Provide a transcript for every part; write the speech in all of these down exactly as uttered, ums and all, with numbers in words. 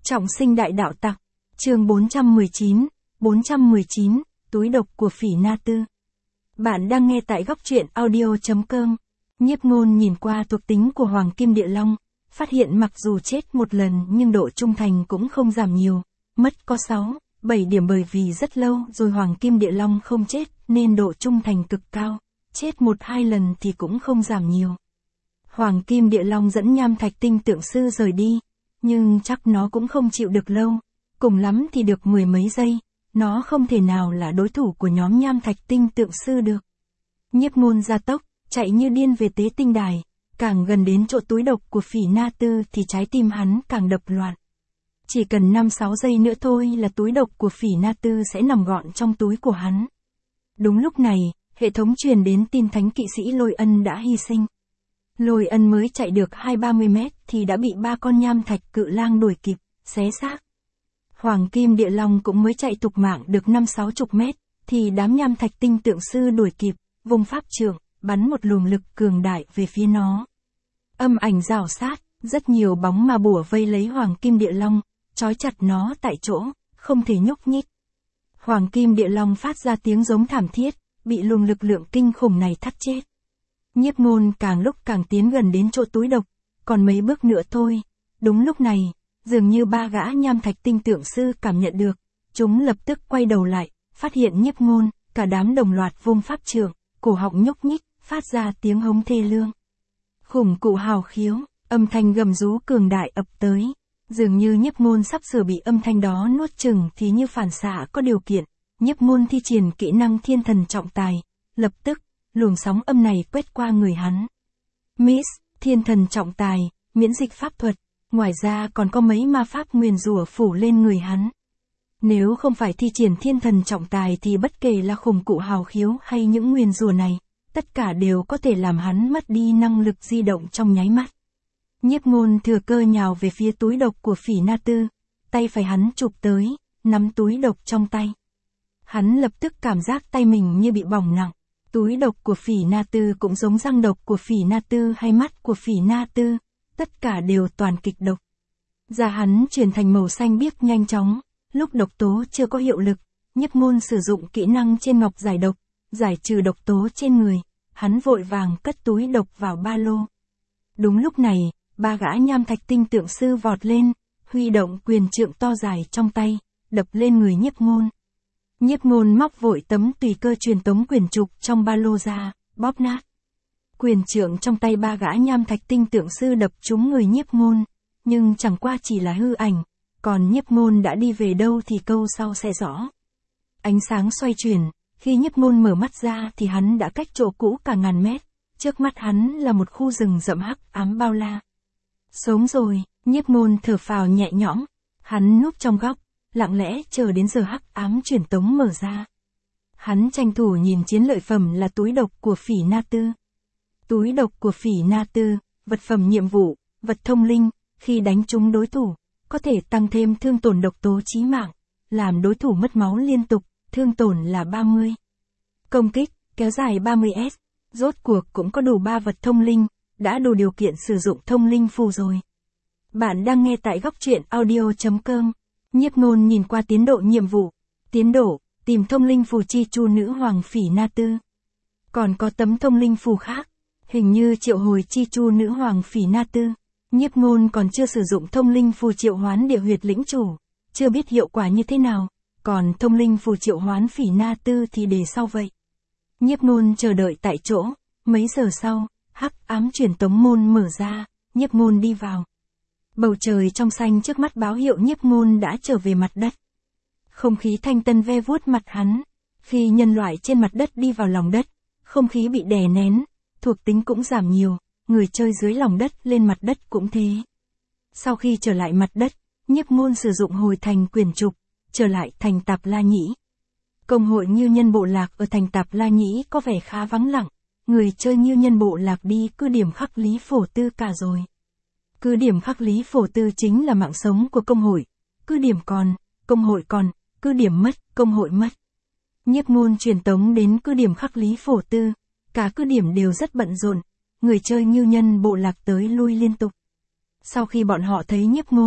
Trọng sinh đại đạo tặc. Chương bốn trăm mười chín, bốn trăm mười chín, túi độc của Phỉ Na Tư. Bạn đang nghe tại góc truyện audio chấm com. Nhiếp Ngôn nhìn qua thuộc tính của Hoàng Kim Địa Long, phát hiện mặc dù chết một lần nhưng độ trung thành cũng không giảm nhiều, mất có sáu, bảy điểm bởi vì rất lâu rồi Hoàng Kim Địa Long không chết nên độ trung thành cực cao, chết một hai lần thì cũng không giảm nhiều. Hoàng Kim Địa Long dẫn Nham Thạch Tinh Tượng Sư rời đi, nhưng chắc nó cũng không chịu được lâu, cùng lắm thì được mười mấy giây, nó không thể nào là đối thủ của nhóm Nham Thạch Tinh Tượng Sư được. Nhiếp Ngôn gia tốc, chạy như điên về Tế Tinh Đài, càng gần đến chỗ túi độc của Phỉ Na Tư thì trái tim hắn càng đập loạn. Chỉ cần năm sáu giây nữa thôi là túi độc của Phỉ Na Tư sẽ nằm gọn trong túi của hắn. Đúng lúc này, hệ thống truyền đến tin thánh kỵ sĩ Lôi Ân đã hy sinh. Lôi Ân mới chạy được hai ba mươi mét thì đã bị ba con nham thạch cự lang đuổi kịp, xé xác. Hoàng Kim Địa Long cũng mới chạy tục mạng được năm sáu chục mét, thì đám nham thạch tinh tượng sư đuổi kịp, vùng pháp trượng, bắn một luồng lực cường đại về phía nó. Âm ảnh rào sát, rất nhiều bóng ma bùa vây lấy Hoàng Kim Địa Long, trói chặt nó tại chỗ, không thể nhúc nhích. Hoàng Kim Địa Long phát ra tiếng giống thảm thiết, bị luồng lực lượng kinh khủng này thắt chết. Nhiếp Ngôn càng lúc càng tiến gần đến chỗ túi độc, còn mấy bước nữa thôi. Đúng lúc này, dường như ba gã nham thạch tinh tượng sư cảm nhận được, chúng lập tức quay đầu lại, phát hiện Nhiếp Ngôn, cả đám đồng loạt vung pháp trượng, cổ họng nhúc nhích, phát ra tiếng hống thê lương. Khủng cụ hào khiếu, âm thanh gầm rú cường đại ập tới, dường như Nhiếp Ngôn sắp sửa bị âm thanh đó nuốt chửng thì như phản xạ có điều kiện, Nhiếp Ngôn thi triển kỹ năng Thiên Thần Trọng Tài, lập tức luồng sóng âm này quét qua người hắn. Miss, Thiên Thần Trọng Tài, miễn dịch pháp thuật, ngoài ra còn có mấy ma pháp nguyền rủa phủ lên người hắn. Nếu không phải thi triển Thiên Thần Trọng Tài thì bất kể là khủng cụ hào khiếu hay những nguyền rủa này, tất cả đều có thể làm hắn mất đi năng lực di động trong nháy mắt. Nhiếp Ngôn thừa cơ nhào về phía túi độc của Phỉ Na Tư, tay phải hắn chụp tới, nắm túi độc trong tay. Hắn lập tức cảm giác tay mình như bị bỏng nặng. Túi độc của Phỉ Na Tư cũng giống răng độc của Phỉ Na Tư hay mắt của Phỉ Na Tư, tất cả đều toàn kịch độc. Da hắn chuyển thành màu xanh biếc nhanh chóng, lúc độc tố chưa có hiệu lực, Nhiếp Ngôn sử dụng kỹ năng trên ngọc giải độc, giải trừ độc tố trên người, hắn vội vàng cất túi độc vào ba lô. Đúng lúc này, ba gã nham thạch tinh tượng sư vọt lên, huy động quyền trượng to dài trong tay, đập lên người Nhiếp Ngôn. Nhiếp Ngôn móc vội tấm tùy cơ truyền tống quyền trục trong ba lô ra, bóp nát. Quyền trượng trong tay ba gã nham thạch tinh tượng sư đập trúng người Nhiếp Ngôn, nhưng chẳng qua chỉ là hư ảnh, còn Nhiếp Ngôn đã đi về đâu thì câu sau sẽ rõ. Ánh sáng xoay chuyển, khi Nhiếp Ngôn mở mắt ra thì hắn đã cách chỗ cũ cả ngàn mét, trước mắt hắn là một khu rừng rậm hắc ám bao la. Sống rồi, Nhiếp Ngôn thở phào nhẹ nhõm, hắn núp trong góc, lặng lẽ chờ đến giờ hắc ám truyền tống mở ra. Hắn tranh thủ nhìn chiến lợi phẩm là túi độc của Phỉ Na Tư. Túi độc của Phỉ Na Tư, vật phẩm nhiệm vụ, vật thông linh, khi đánh trúng đối thủ, có thể tăng thêm thương tổn độc tố chí mạng, làm đối thủ mất máu liên tục, thương tổn là ba mươi. Công kích, kéo dài ba mươi S, rốt cuộc cũng có đủ ba vật thông linh, đã đủ điều kiện sử dụng thông linh phù rồi. Bạn đang nghe tại góc truyện audio chấm com. Nhiếp Ngôn nhìn qua tiến độ nhiệm vụ. Tiến độ, tìm thông linh phù chi chu nữ hoàng Phỉ Na Tư. Còn có tấm thông linh phù khác, hình như triệu hồi chi chu nữ hoàng Phỉ Na Tư. Nhiếp Ngôn còn chưa sử dụng thông linh phù triệu hoán địa huyệt lĩnh chủ, chưa biết hiệu quả như thế nào, còn thông linh phù triệu hoán Phỉ Na Tư thì để sau vậy. Nhiếp Ngôn chờ đợi tại chỗ, mấy giờ sau, hắc ám truyền tống môn mở ra, Nhiếp Ngôn đi vào. Bầu trời trong xanh trước mắt báo hiệu Nhiếp Ngôn đã trở về mặt đất. Không khí thanh tân ve vuốt mặt hắn. Khi nhân loại trên mặt đất đi vào lòng đất, không khí bị đè nén, thuộc tính cũng giảm nhiều, người chơi dưới lòng đất lên mặt đất cũng thế. Sau khi trở lại mặt đất, Nhiếp Ngôn sử dụng hồi thành quyền trục, trở lại thành Tạp La Nhĩ. Công hội Ngưu Nhân Bộ Lạc ở thành Tạp La Nhĩ có vẻ khá vắng lặng, người chơi Ngưu Nhân Bộ Lạc đi cứ điểm Khắc Lý Phổ Tư cả rồi. Cứ điểm Khắc Lý Phổ Tư chính là mạng sống của công hội, cứ điểm còn, công hội còn, cứ điểm mất, công hội mất. Nhiếp Ngôn truyền tống đến cứ điểm Khắc Lý Phổ Tư, cả cứ điểm đều rất bận rộn, người chơi Ngưu Nhân Bộ Lạc tới lui liên tục. Sau khi bọn họ thấy Nhiếp Ngôn,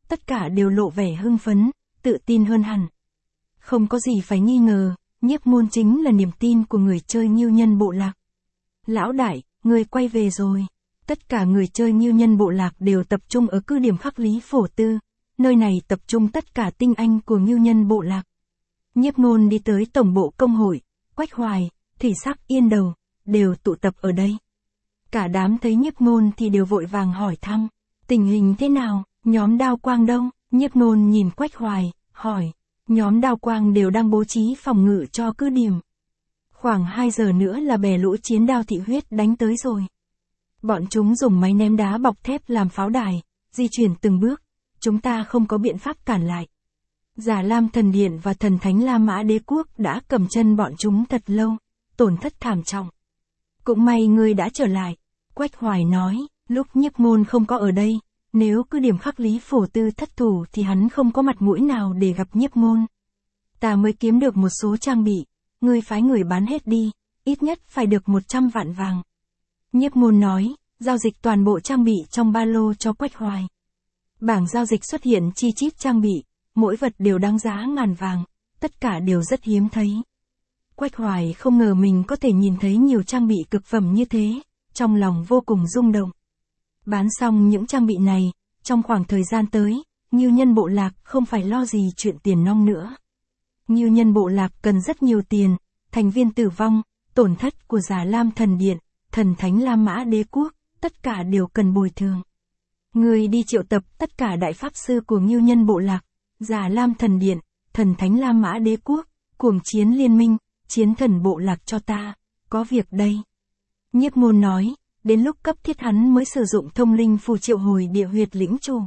tất cả đều lộ vẻ hưng phấn, tự tin hơn hẳn. Không có gì phải nghi ngờ, Nhiếp Ngôn chính là niềm tin của người chơi Ngưu Nhân bộ lạc. Lão đại, người quay về rồi. Tất cả người chơi Ngưu Nhân bộ lạc đều tập trung ở cứ điểm Khắc Lý Phổ Tư, nơi này tập trung tất cả tinh anh của Ngưu Nhân bộ lạc. Nhiếp Ngôn đi tới tổng bộ công hội, Quách Hoài, Thủy Sắc Yên Đầu, đều tụ tập ở đây. Cả đám thấy Nhiếp Ngôn thì đều vội vàng hỏi thăm, tình hình thế nào, nhóm Đao Quang đâu? Nhiếp Ngôn nhìn Quách Hoài, hỏi, nhóm Đao Quang đều đang bố trí phòng ngự cho cứ điểm. Khoảng hai giờ nữa là bè lũ chiến đao thị huyết đánh tới rồi. Bọn chúng dùng máy ném đá bọc thép làm pháo đài, di chuyển từng bước, chúng ta không có biện pháp cản lại. Già Lam Thần Điện và Thần Thánh La Mã Đế Quốc đã cầm chân bọn chúng thật lâu, tổn thất thảm trọng. Cũng may ngươi đã trở lại, Quách Hoài nói, lúc Nhiếp Ngôn không có ở đây, nếu cứ điểm Khắc Lý Phổ Tư thất thủ thì hắn không có mặt mũi nào để gặp Nhiếp Ngôn. Ta mới kiếm được một số trang bị, ngươi phái người bán hết đi, ít nhất phải được một trăm vạn vàng. Nhiếp Ngôn nói, giao dịch toàn bộ trang bị trong ba lô cho Quách Hoài. Bảng giao dịch xuất hiện chi chít trang bị, mỗi vật đều đáng giá ngàn vàng, tất cả đều rất hiếm thấy. Quách Hoài không ngờ mình có thể nhìn thấy nhiều trang bị cực phẩm như thế, trong lòng vô cùng rung động. Bán xong những trang bị này, trong khoảng thời gian tới, Ngưu Nhân bộ lạc không phải lo gì chuyện tiền nong nữa. Ngưu Nhân bộ lạc cần rất nhiều tiền, thành viên tử vong, tổn thất của Già Lam Thần Điện, Thần Thánh La Mã Đế Quốc, tất cả đều cần bồi thường. Người đi triệu tập tất cả đại pháp sư của Ngưu Nhân bộ lạc, Già Lam Thần Điện, Thần Thánh La Mã Đế Quốc, Cuồng Chiến Liên Minh, Chiến Thần bộ lạc cho ta, có việc đây. Nhiếp Ngôn nói, đến lúc cấp thiết hắn mới sử dụng thông linh phù triệu hồi địa huyệt lĩnh chủ.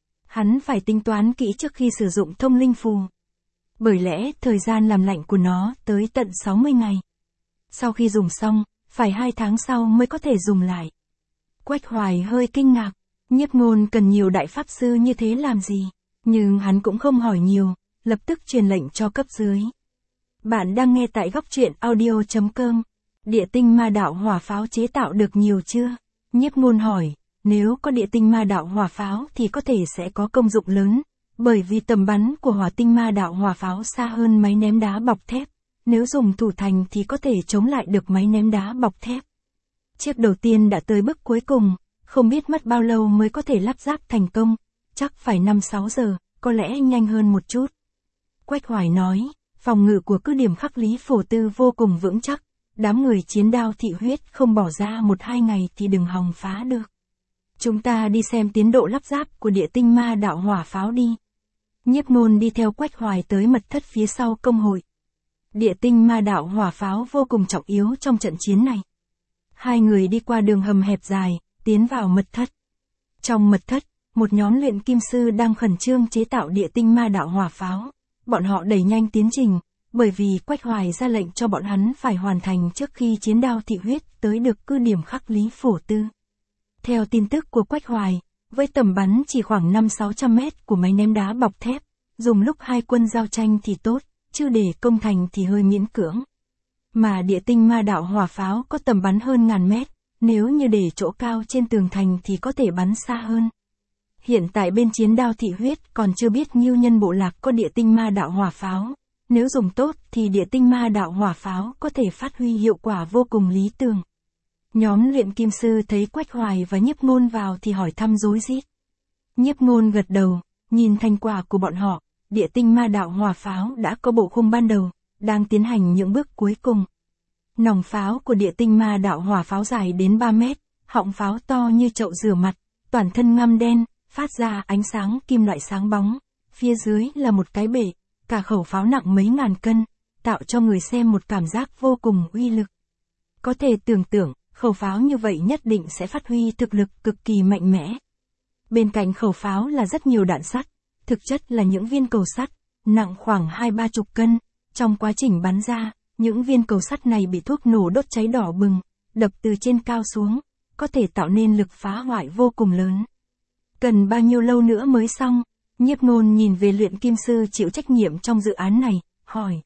Hắn phải tính toán kỹ trước khi sử dụng thông linh phù. Bởi lẽ thời gian làm lạnh của nó tới tận sáu mươi ngày. Sau khi dùng xong, phải hai tháng sau mới có thể dùng lại. Quách Hoài hơi kinh ngạc, Nhiếp Ngôn cần nhiều đại pháp sư như thế làm gì, nhưng hắn cũng không hỏi nhiều, lập tức truyền lệnh cho cấp dưới. Bạn đang nghe tại góc truyện audio chấm com. Địa tinh ma đạo hỏa pháo chế tạo được nhiều chưa? Nhiếp Ngôn hỏi, nếu có địa tinh ma đạo hỏa pháo thì có thể sẽ có công dụng lớn, bởi vì tầm bắn của hỏa tinh ma đạo hỏa pháo xa hơn máy ném đá bọc thép, nếu dùng thủ thành thì có thể chống lại được máy ném đá bọc thép. Chiếc đầu tiên đã tới bước cuối cùng, không biết mất bao lâu mới có thể lắp ráp thành công, chắc phải năm sáu giờ, có lẽ nhanh hơn một chút. Quách Hoài nói, phòng ngự của cứ điểm Khắc Lý Phổ Tư vô cùng vững chắc. Đám người chiến đao thị huyết không bỏ ra một hai ngày thì đừng hòng phá được. Chúng ta đi xem tiến độ lắp ráp của địa tinh ma đạo hỏa pháo đi. Nhiếp Ngôn đi theo Quách Hoài tới mật thất phía sau công hội. Địa tinh ma đạo hỏa pháo vô cùng trọng yếu trong trận chiến này. Hai người đi qua đường hầm hẹp dài, tiến vào mật thất. Trong mật thất, một nhóm luyện kim sư đang khẩn trương chế tạo địa tinh ma đạo hỏa pháo. Bọn họ đẩy nhanh tiến trình, bởi vì Quách Hoài ra lệnh cho bọn hắn phải hoàn thành trước khi chiến đao thị huyết tới được cứ điểm Khắc Lý Phổ Tư. Theo tin tức của Quách Hoài, với tầm bắn chỉ khoảng năm sáu trăm mét của máy ném đá bọc thép, dùng lúc hai quân giao tranh thì tốt, chứ để công thành thì hơi miễn cưỡng. Mà địa tinh ma đạo hỏa pháo có tầm bắn hơn ngàn mét, nếu như để chỗ cao trên tường thành thì có thể bắn xa hơn. Hiện tại bên chiến đao thị huyết còn chưa biết Ngưu Nhân bộ lạc có địa tinh ma đạo hỏa pháo. Nếu dùng tốt thì địa tinh ma đạo hỏa pháo có thể phát huy hiệu quả vô cùng lý tưởng. Nhóm luyện kim sư thấy Quách Hoài và Nhiếp Ngôn vào thì hỏi thăm rối rít. Nhiếp Ngôn gật đầu, nhìn thành quả của bọn họ, địa tinh ma đạo hỏa pháo đã có bộ khung ban đầu, đang tiến hành những bước cuối cùng. Nòng pháo của địa tinh ma đạo hỏa pháo dài đến ba mét, họng pháo to như chậu rửa mặt, toàn thân ngăm đen, phát ra ánh sáng kim loại sáng bóng, phía dưới là một cái bể. Cả khẩu pháo nặng mấy ngàn cân, tạo cho người xem một cảm giác vô cùng uy lực. Có thể tưởng tượng, khẩu pháo như vậy nhất định sẽ phát huy thực lực cực kỳ mạnh mẽ. Bên cạnh khẩu pháo là rất nhiều đạn sắt, thực chất là những viên cầu sắt, nặng khoảng hai ba chục cân. Trong quá trình bắn ra, những viên cầu sắt này bị thuốc nổ đốt cháy đỏ bừng, đập từ trên cao xuống, có thể tạo nên lực phá hoại vô cùng lớn. Cần bao nhiêu lâu nữa mới xong? Nhiếp Ngôn nhìn về luyện kim sư chịu trách nhiệm trong dự án này, hỏi.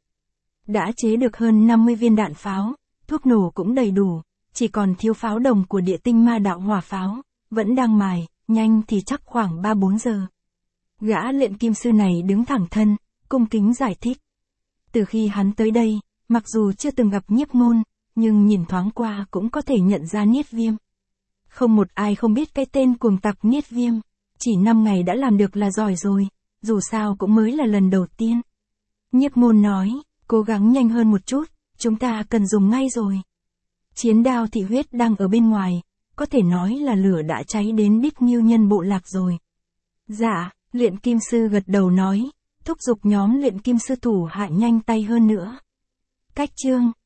Đã chế được hơn năm mươi viên đạn pháo, thuốc nổ cũng đầy đủ, chỉ còn thiếu pháo đồng của địa tinh ma đạo hỏa pháo, vẫn đang mài, nhanh thì chắc khoảng ba bốn giờ. Gã luyện kim sư này đứng thẳng thân, cung kính giải thích. Từ khi hắn tới đây, mặc dù chưa từng gặp Nhiếp Ngôn, nhưng nhìn thoáng qua cũng có thể nhận ra Niết Viêm. Không một ai không biết cái tên cuồng tặc Niết Viêm. Chỉ năm ngày đã làm được là giỏi rồi, dù sao cũng mới là lần đầu tiên. Nhiếp Ngôn nói, cố gắng nhanh hơn một chút, chúng ta cần dùng ngay rồi. Chiến đao thị huyết đang ở bên ngoài, có thể nói là lửa đã cháy đến đít Ngưu Nhân bộ lạc rồi. Dạ, luyện kim sư gật đầu nói, thúc giục nhóm luyện kim sư thủ hạ nhanh tay hơn nữa. Cách chương